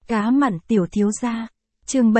Cá mặn tiểu thiếu gia, chương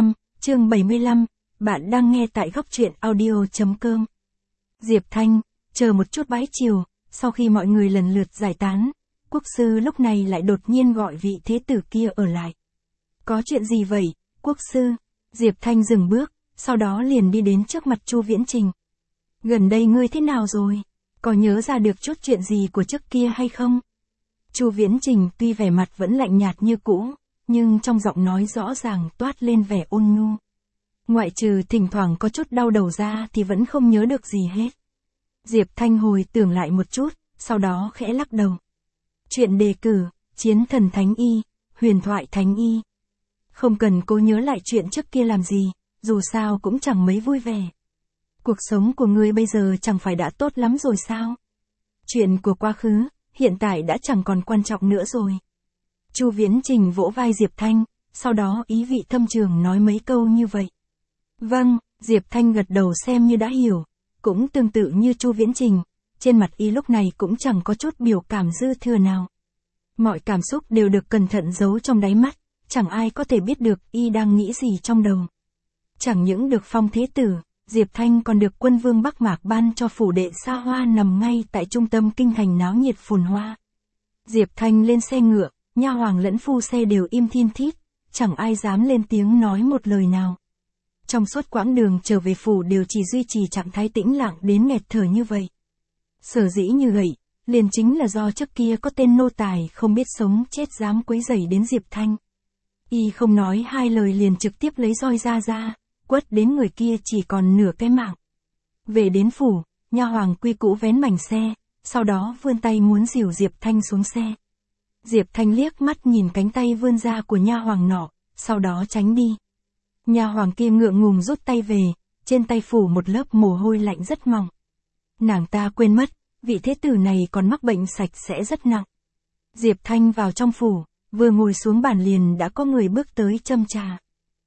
75, bạn đang nghe tại góc truyện audio.com. Diệp Thanh, chờ một chút bãi chiều, sau khi mọi người lần lượt giải tán, quốc sư lúc này lại đột nhiên gọi vị thế tử kia ở lại. Có chuyện gì vậy, quốc sư? Diệp Thanh dừng bước, sau đó liền đi đến trước mặt Chu Viễn Trình. Gần đây ngươi thế nào rồi? Có nhớ ra được chút chuyện gì của trước kia hay không? Chu Viễn Trình tuy vẻ mặt vẫn lạnh nhạt như cũ, nhưng trong giọng nói rõ ràng toát lên vẻ ôn nhu. Ngoại trừ thỉnh thoảng có chút đau đầu ra thì vẫn không nhớ được gì hết. Diệp Thanh hồi tưởng lại một chút, sau đó khẽ lắc đầu. Chuyện đề cử, chiến thần thánh y, huyền thoại thánh y. Không cần cố nhớ lại chuyện trước kia làm gì, dù sao cũng chẳng mấy vui vẻ. Cuộc sống của ngươi bây giờ chẳng phải đã tốt lắm rồi sao? Chuyện của quá khứ, hiện tại đã chẳng còn quan trọng nữa rồi. Chu Viễn Trình vỗ vai Diệp Thanh, sau đó ý vị thâm trường nói mấy câu như vậy. Vâng, Diệp Thanh gật đầu xem như đã hiểu, cũng tương tự như Chu Viễn Trình, trên mặt y lúc này cũng chẳng có chút biểu cảm dư thừa nào. Mọi cảm xúc đều được cẩn thận giấu trong đáy mắt, chẳng ai có thể biết được y đang nghĩ gì trong đầu. Chẳng những được phong thế tử, Diệp Thanh còn được quân vương Bắc Mạc ban cho phủ đệ xa hoa nằm ngay tại trung tâm kinh thành náo nhiệt phồn hoa. Diệp Thanh lên xe ngựa, nha hoàng lẫn phu xe đều im thin thít, chẳng ai dám lên tiếng nói một lời nào. Trong suốt quãng đường trở về phủ đều chỉ duy trì trạng thái tĩnh lặng đến nghẹt thở như vậy. Sở dĩ như vậy, liền chính là do trước kia có tên nô tài không biết sống chết dám quấy rầy đến Diệp Thanh. Y không nói hai lời liền trực tiếp lấy roi ra, quất đến người kia chỉ còn nửa cái mạng. Về đến phủ, nha hoàng quy cũ vén mảnh xe, sau đó vươn tay muốn dìu Diệp Thanh xuống xe. Diệp Thanh liếc mắt nhìn cánh tay vươn ra của nha hoàng nọ, sau đó tránh đi. Nha hoàng kia ngượng ngùng rút tay về, trên tay phủ một lớp mồ hôi lạnh rất mỏng. Nàng ta quên mất, vị thế tử này còn mắc bệnh sạch sẽ rất nặng. Diệp Thanh vào trong phủ, vừa ngồi xuống bàn liền đã có người bước tới châm trà.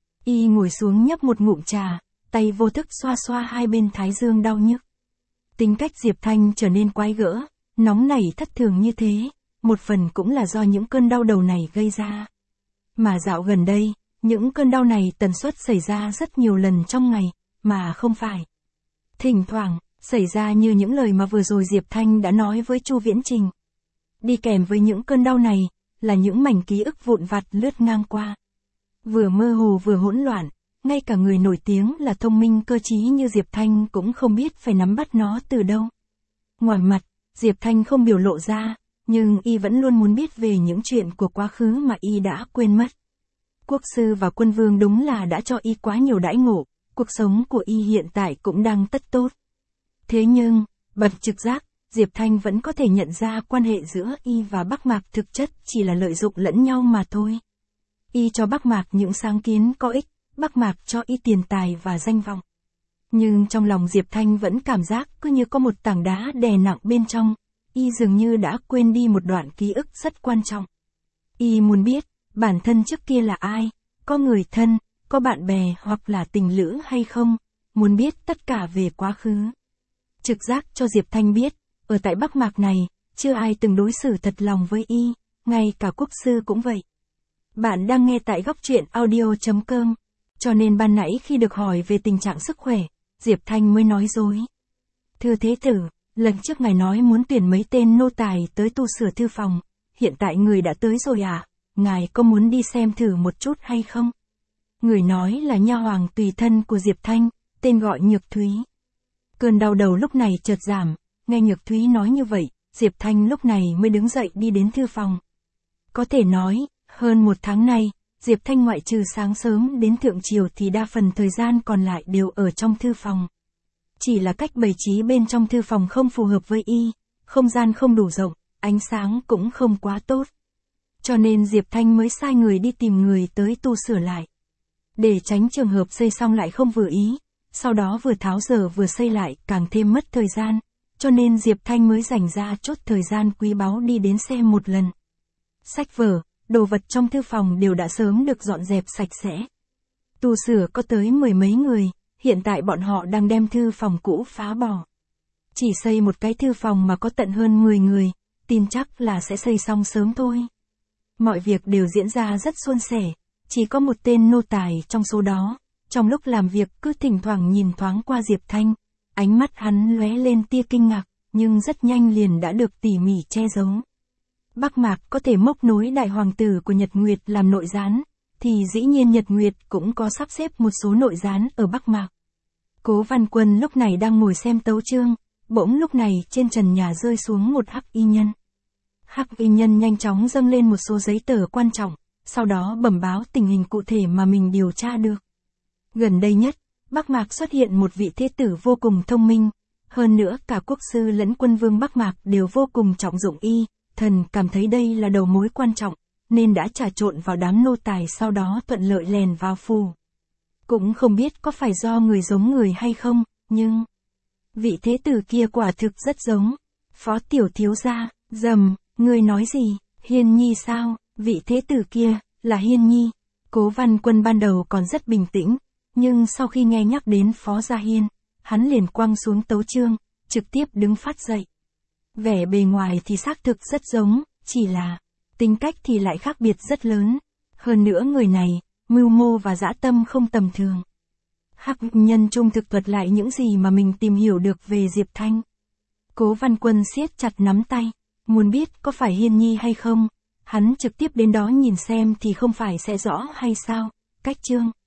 Y ngồi xuống nhấp một ngụm trà, tay vô thức xoa xoa hai bên thái dương đau nhức. Tính cách Diệp Thanh trở nên quái gở, nóng nảy thất thường như thế, một phần cũng là do những cơn đau đầu này gây ra. Mà dạo gần đây, những cơn đau này tần suất xảy ra rất nhiều lần trong ngày, mà không phải thỉnh thoảng, xảy ra như những lời mà vừa rồi Diệp Thanh đã nói với Chu Viễn Trình. Đi kèm với những cơn đau này, là những mảnh ký ức vụn vặt lướt ngang qua. Vừa mơ hồ vừa hỗn loạn, ngay cả người nổi tiếng là thông minh cơ trí như Diệp Thanh cũng không biết phải nắm bắt nó từ đâu. Ngoài mặt, Diệp Thanh không biểu lộ ra, nhưng y vẫn luôn muốn biết về những chuyện của quá khứ mà y đã quên mất. Quốc sư và quân vương đúng là đã cho y quá nhiều đãi ngộ, cuộc sống của y hiện tại cũng đang tất tốt. Thế nhưng, bật trực giác, Diệp Thanh vẫn có thể nhận ra quan hệ giữa y và Bắc Mạc thực chất chỉ là lợi dụng lẫn nhau mà thôi. Y cho Bắc Mạc những sáng kiến có ích, Bắc Mạc cho y tiền tài và danh vọng. Nhưng trong lòng Diệp Thanh vẫn cảm giác cứ như có một tảng đá đè nặng bên trong, y dường như đã quên đi một đoạn ký ức rất quan trọng. Y muốn biết, bản thân trước kia là ai, có người thân, có bạn bè hoặc là tình lữ hay không, muốn biết tất cả về quá khứ. Trực giác cho Diệp Thanh biết, ở tại Bắc Mạc này, chưa ai từng đối xử thật lòng với y, ngay cả quốc sư cũng vậy. Bạn đang nghe tại góc truyện audio.com, cho nên ban nãy khi được hỏi về tình trạng sức khỏe, Diệp Thanh mới nói dối. Thưa thế tử, lần trước ngài nói muốn tuyển mấy tên nô tài tới tu sửa thư phòng, hiện tại người đã tới rồi à, ngài có muốn đi xem thử một chút hay không? Người nói là nha hoàng tùy thân của Diệp Thanh, tên gọi Nhược Thúy. Cơn đau đầu lúc này chợt giảm, nghe Nhược Thúy nói như vậy, Diệp Thanh lúc này mới đứng dậy đi đến thư phòng. Có thể nói, hơn một tháng nay, Diệp Thanh ngoại trừ sáng sớm đến thượng chiều thì đa phần thời gian còn lại đều ở trong thư phòng. Chỉ là cách bày trí bên trong thư phòng không phù hợp với y, không gian không đủ rộng, ánh sáng cũng không quá tốt. Cho nên Diệp Thanh mới sai người đi tìm người tới tu sửa lại. Để tránh trường hợp xây xong lại không vừa ý, sau đó vừa tháo dở vừa xây lại càng thêm mất thời gian, cho nên Diệp Thanh mới dành ra chốt thời gian quý báu đi đến xem một lần. Sách vở, đồ vật trong thư phòng đều đã sớm được dọn dẹp sạch sẽ. Tu sửa có tới 10 mấy người, hiện tại bọn họ đang đem thư phòng cũ phá bỏ. Chỉ xây một cái thư phòng mà có tận hơn 10 người, tin chắc là sẽ xây xong sớm thôi. Mọi việc đều diễn ra rất suôn sẻ, chỉ có một tên nô tài trong số đó, trong lúc làm việc cứ thỉnh thoảng nhìn thoáng qua Diệp Thanh, ánh mắt hắn lóe lên tia kinh ngạc, nhưng rất nhanh liền đã được tỉ mỉ che giấu. Bắc Mạc có thể móc nối đại hoàng tử của Nhật Nguyệt làm nội gián, thì dĩ nhiên Nhật Nguyệt cũng có sắp xếp một số nội gián ở Bắc Mạc. Cố Văn Quân lúc này đang ngồi xem tấu chương, bỗng lúc này trên trần nhà rơi xuống một hắc y nhân. Hắc y nhân nhanh chóng dâng lên một số giấy tờ quan trọng, sau đó bẩm báo tình hình cụ thể mà mình điều tra được. Gần đây nhất, Bắc Mạc xuất hiện một vị thế tử vô cùng thông minh, hơn nữa cả quốc sư lẫn quân vương Bắc Mạc đều vô cùng trọng dụng y, thần cảm thấy đây là đầu mối quan trọng, nên đã trà trộn vào đám nô tài sau đó thuận lợi lèn vào phủ. Cũng không biết có phải do người giống người hay không, nhưng vị thế tử kia quả thực rất giống. Phó tiểu thiếu gia, rầm, ngươi nói gì, Hiên Nhi sao, vị thế tử kia, là Hiên Nhi. Cố Văn Quân ban đầu còn rất bình tĩnh, nhưng sau khi nghe nhắc đến Phó Gia Hiên, hắn liền quăng xuống tấu chương, trực tiếp đứng phát dậy. Vẻ bề ngoài thì xác thực rất giống, chỉ là tính cách thì lại khác biệt rất lớn. Hơn nữa người này, mưu mô và dã tâm không tầm thường. Hắc nhân trung thực thuật lại những gì mà mình tìm hiểu được về Diệp Thanh. Cố Văn Quân siết chặt nắm tay, muốn biết có phải Hiên Nhi hay không, hắn trực tiếp đến đó nhìn xem thì không phải sẽ rõ hay sao. Cách chương